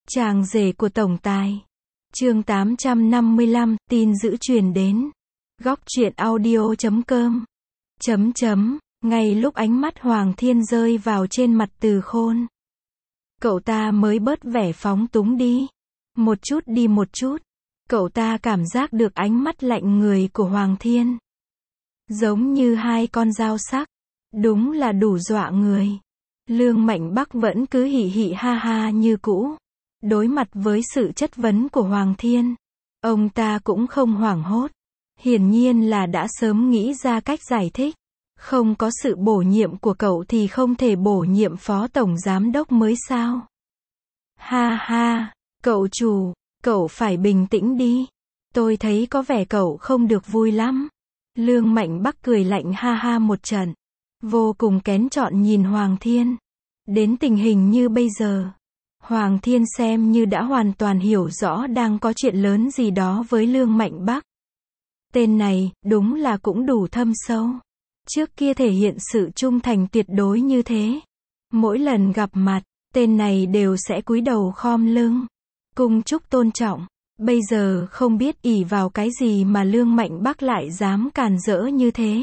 Chàng rể của tổng tài. Chương 855, tin dữ truyền đến. Góc truyện audio.com. Ngay lúc ánh mắt Hoàng Thiên rơi vào trên mặt Từ Khôn, cậu ta mới bớt vẻ phóng túng đi. Một chút, cậu ta cảm giác được ánh mắt lạnh người của Hoàng Thiên. Giống như hai con dao sắc. Đúng là đủ dọa người. Lương Mạnh Bắc vẫn cứ hỉ hỉ ha ha như cũ. Đối mặt với sự chất vấn của Hoàng Thiên, ông ta cũng không hoảng hốt. Hiển nhiên là đã sớm nghĩ ra cách giải thích. Không có sự bổ nhiệm của cậu thì không thể bổ nhiệm phó tổng giám đốc mới sao? Ha ha, cậu chủ, cậu phải bình tĩnh đi. Tôi thấy có vẻ cậu không được vui lắm. Lương Mạnh Bắc cười lạnh ha ha một trận. Vô cùng kén chọn nhìn Hoàng Thiên. Đến tình hình như bây giờ, Hoàng Thiên xem như đã hoàn toàn hiểu rõ đang có chuyện lớn gì đó với Lương Mạnh Bắc. Tên này, đúng là cũng đủ thâm sâu. Trước kia thể hiện sự trung thành tuyệt đối như thế. Mỗi lần gặp mặt, tên này đều sẽ cúi đầu khom lưng, cung chúc tôn trọng. Bây giờ không biết ỷ vào cái gì mà Lương Mạnh Bắc lại dám càn rỡ như thế.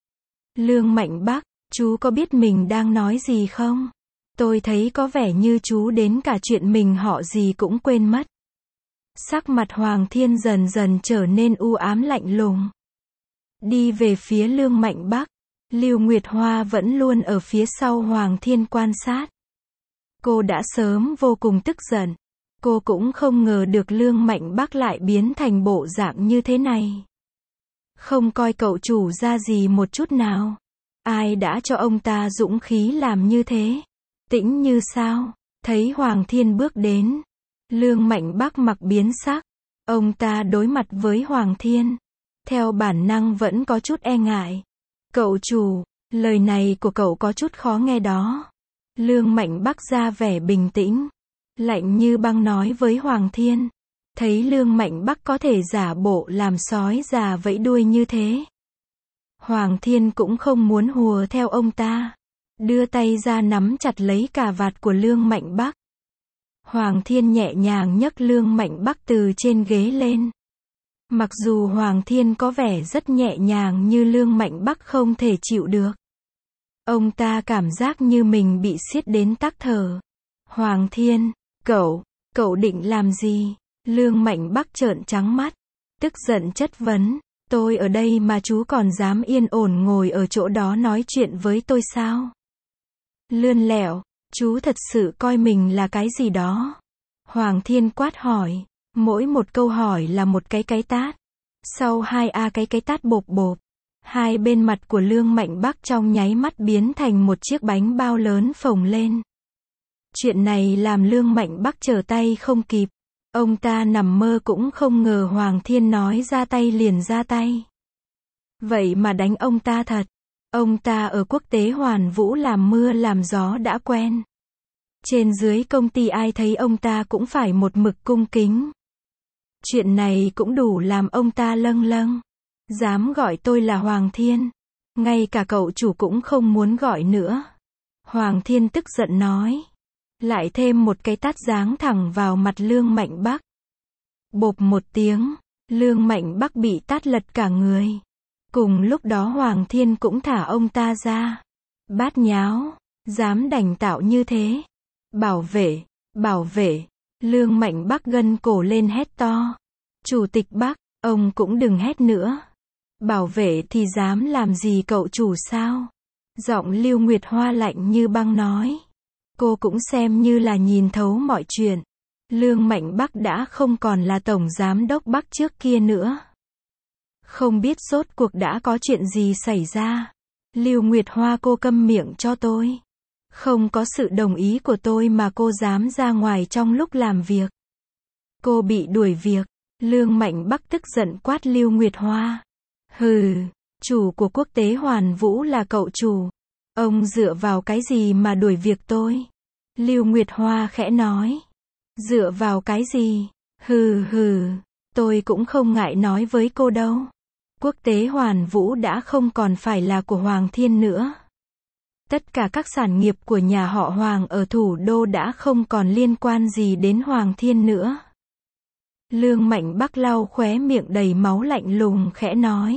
Lương Mạnh Bắc, chú có biết mình đang nói gì không? Tôi thấy có vẻ như chú đến cả chuyện mình họ gì cũng quên mất. Sắc mặt Hoàng Thiên dần dần trở nên u ám lạnh lùng. Đi về phía Lương Mạnh Bắc, Lưu Nguyệt Hoa vẫn luôn ở phía sau Hoàng Thiên quan sát. Cô đã sớm vô cùng tức giận. Cô cũng không ngờ được Lương Mạnh Bắc lại biến thành bộ dạng như thế này. Không coi cậu chủ ra gì một chút nào. Ai đã cho ông ta dũng khí làm như thế? Tĩnh như sao? Thấy Hoàng Thiên bước đến, Lương Mạnh Bắc mặt biến sắc. Ông ta đối mặt với Hoàng Thiên, theo bản năng vẫn có chút e ngại. Cậu chủ, lời này của cậu có chút khó nghe đó. Lương Mạnh Bắc ra vẻ bình tĩnh, lạnh như băng nói với Hoàng Thiên. Thấy Lương Mạnh Bắc có thể giả bộ làm sói già vẫy đuôi như thế, Hoàng Thiên cũng không muốn hùa theo ông ta. Đưa tay ra nắm chặt lấy cà vạt của Lương Mạnh Bắc. Hoàng Thiên nhẹ nhàng nhấc Lương Mạnh Bắc từ trên ghế lên. Mặc dù Hoàng Thiên có vẻ rất nhẹ nhàng nhưng Lương Mạnh Bắc không thể chịu được. Ông ta cảm giác như mình bị siết đến tắc thở. Hoàng Thiên, cậu định làm gì? Lương Mạnh Bắc trợn trắng mắt, tức giận chất vấn. Tôi ở đây mà chú còn dám yên ổn ngồi ở chỗ đó nói chuyện với tôi sao? Lươn lẹo, chú thật sự coi mình là cái gì đó? Hoàng Thiên quát hỏi. Mỗi một câu hỏi là một cái tát. Sau hai cái tát bộp bộp, hai bên mặt của Lương Mạnh Bắc trong nháy mắt biến thành một chiếc bánh bao lớn phồng lên. Chuyện này làm Lương Mạnh Bắc trở tay không kịp. Ông ta nằm mơ cũng không ngờ Hoàng Thiên nói ra tay liền ra tay. Vậy mà đánh ông ta thật. Ông ta ở quốc tế Hoàn Vũ làm mưa làm gió đã quen. Trên dưới công ty ai thấy ông ta cũng phải một mực cung kính. Chuyện này cũng đủ làm ông ta lâng lâng. Dám gọi tôi là Hoàng Thiên. Ngay cả cậu chủ cũng không muốn gọi nữa. Hoàng Thiên tức giận nói. Lại thêm một cái tát giáng thẳng vào mặt Lương Mạnh Bắc. Bộp một tiếng, Lương Mạnh Bắc bị tát lật cả người. Cùng lúc đó Hoàng Thiên cũng thả ông ta ra. Bát nháo, dám đành tạo như thế. Bảo vệ, Lương Mạnh Bắc gân cổ lên hét to. Chủ tịch Bắc, ông cũng đừng hét nữa. Bảo vệ thì dám làm gì cậu chủ sao? Giọng Lưu Nguyệt Hoa lạnh như băng nói. Cô cũng xem như là nhìn thấu mọi chuyện. Lương Mạnh Bắc đã không còn là tổng giám đốc Bắc trước kia nữa. Không biết rốt cuộc đã có chuyện gì xảy ra. Lưu Nguyệt Hoa, cô câm miệng cho tôi. Không có sự đồng ý của tôi mà cô dám ra ngoài trong lúc làm việc. Cô bị đuổi việc. Lương Mạnh Bắc tức giận quát Lưu Nguyệt Hoa. Hừ, chủ của quốc tế Hoàn Vũ là cậu chủ. Ông dựa vào cái gì mà đuổi việc tôi? Lưu Nguyệt Hoa khẽ nói. Dựa vào cái gì? Hừ, tôi cũng không ngại nói với cô đâu. Quốc tế Hoàn Vũ đã không còn phải là của Hoàng Thiên nữa. Tất cả các sản nghiệp của nhà họ Hoàng ở thủ đô đã không còn liên quan gì đến Hoàng Thiên nữa. Lương Mạnh Bắc lau khóe miệng đầy máu lạnh lùng khẽ nói.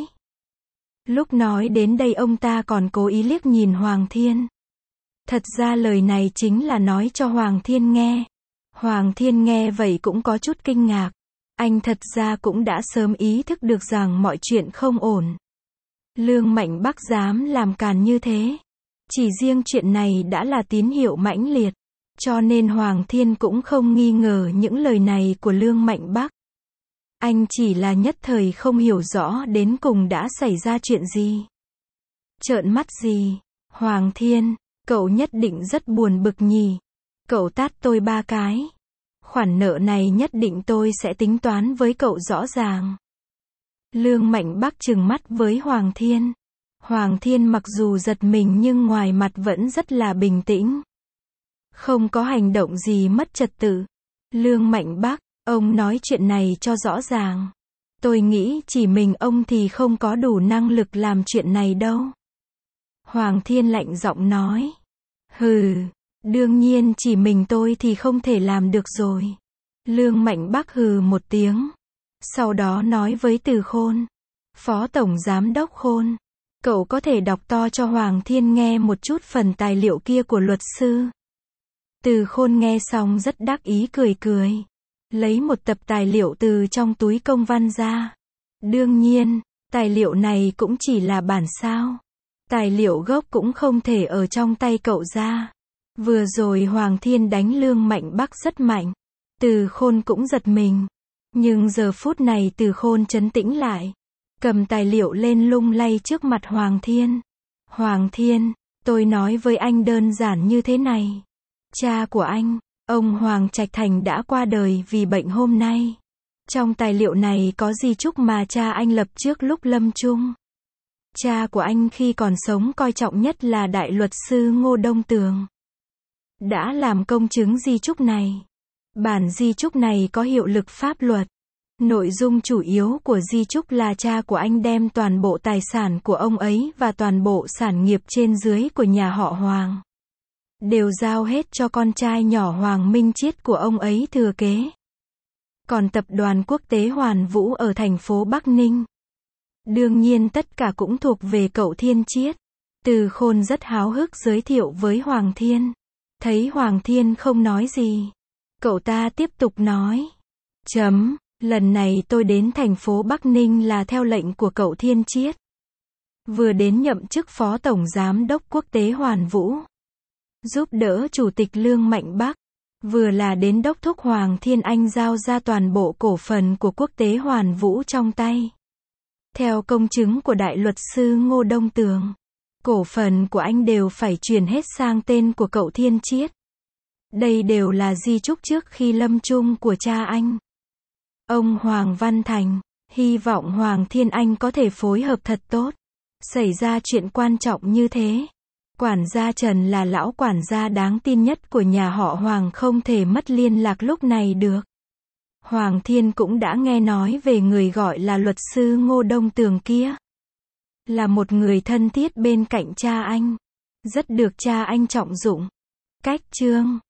Lúc nói đến đây ông ta còn cố ý liếc nhìn Hoàng Thiên. Thật ra lời này chính là nói cho Hoàng Thiên nghe. Hoàng Thiên nghe vậy cũng có chút kinh ngạc. Anh thật ra cũng đã sớm ý thức được rằng mọi chuyện không ổn. Lương Mạnh Bắc dám làm càn như thế. Chỉ riêng chuyện này đã là tín hiệu mãnh liệt. Cho nên Hoàng Thiên cũng không nghi ngờ những lời này của Lương Mạnh Bắc. Anh chỉ là nhất thời không hiểu rõ đến cùng đã xảy ra chuyện gì. Trợn mắt gì? Hoàng Thiên, cậu nhất định rất buồn bực nhỉ? Cậu tát tôi 3 cái. Khoản nợ này nhất định tôi sẽ tính toán với cậu rõ ràng. Lương Mạnh Bắc trừng mắt với Hoàng Thiên. Hoàng Thiên mặc dù giật mình nhưng ngoài mặt vẫn rất là bình tĩnh. Không có hành động gì mất trật tự. Lương Mạnh Bắc, ông nói chuyện này cho rõ ràng. Tôi nghĩ chỉ mình ông thì không có đủ năng lực làm chuyện này đâu. Hoàng Thiên lạnh giọng nói. Hừ, đương nhiên chỉ mình tôi thì không thể làm được rồi. Lương Mạnh Bắc hừ một tiếng. Sau đó nói với Từ Khôn. Phó Tổng Giám đốc Khôn. Cậu có thể đọc to cho Hoàng Thiên nghe một chút phần tài liệu kia của luật sư. Từ Khôn nghe xong rất đắc ý cười cười. Lấy một tập tài liệu từ trong túi công văn ra. Đương nhiên, tài liệu này cũng chỉ là bản sao. Tài liệu gốc cũng không thể ở trong tay cậu ra. Vừa rồi Hoàng Thiên đánh Lương Mạnh Bắc rất mạnh. Từ Khôn cũng giật mình. Nhưng giờ phút này Từ Khôn trấn tĩnh lại. Cầm tài liệu lên lung lay trước mặt Hoàng Thiên. Hoàng Thiên, tôi nói với anh đơn giản như thế này. Cha của anh, ông Hoàng Trạch Thành đã qua đời vì bệnh hôm nay. Trong tài liệu này có di chúc mà cha anh lập trước lúc lâm chung. Cha của anh khi còn sống coi trọng nhất là đại luật sư Ngô Đông Tường. Đã làm công chứng di chúc này. Bản di chúc này có hiệu lực pháp luật. Nội dung chủ yếu của di chúc là cha của anh đem toàn bộ tài sản của ông ấy và toàn bộ sản nghiệp trên dưới của nhà họ Hoàng. Đều giao hết cho con trai nhỏ Hoàng Minh Chiết của ông ấy thừa kế. Còn tập đoàn quốc tế Hoàn Vũ ở thành phố Bắc Ninh. Đương nhiên tất cả cũng thuộc về cậu Thiên Chiết. Từ Khôn rất háo hức giới thiệu với Hoàng Thiên. Thấy Hoàng Thiên không nói gì. Cậu ta tiếp tục nói. Lần này tôi đến thành phố Bắc Ninh là theo lệnh của cậu Thiên Chiết. Vừa đến nhậm chức Phó Tổng Giám đốc Quốc tế Hoàn Vũ. Giúp đỡ Chủ tịch Lương Mạnh Bắc. Vừa là đến đốc thúc Hoàng Thiên Anh giao ra toàn bộ cổ phần của Quốc tế Hoàn Vũ trong tay. Theo công chứng của đại luật sư Ngô Đông Tường. Cổ phần của anh đều phải chuyển hết sang tên của cậu Thiên Chiết. Đây đều là di chúc trước khi lâm chung của cha anh. Ông Hoàng Văn Thành, hy vọng Hoàng Thiên Anh có thể phối hợp thật tốt. Xảy ra chuyện quan trọng như thế. Quản gia Trần là lão quản gia đáng tin nhất của nhà họ Hoàng không thể mất liên lạc lúc này được. Hoàng Thiên cũng đã nghe nói về người gọi là luật sư Ngô Đông Tường kia. Là một người thân thiết bên cạnh cha anh. Rất được cha anh trọng dụng. Cách chương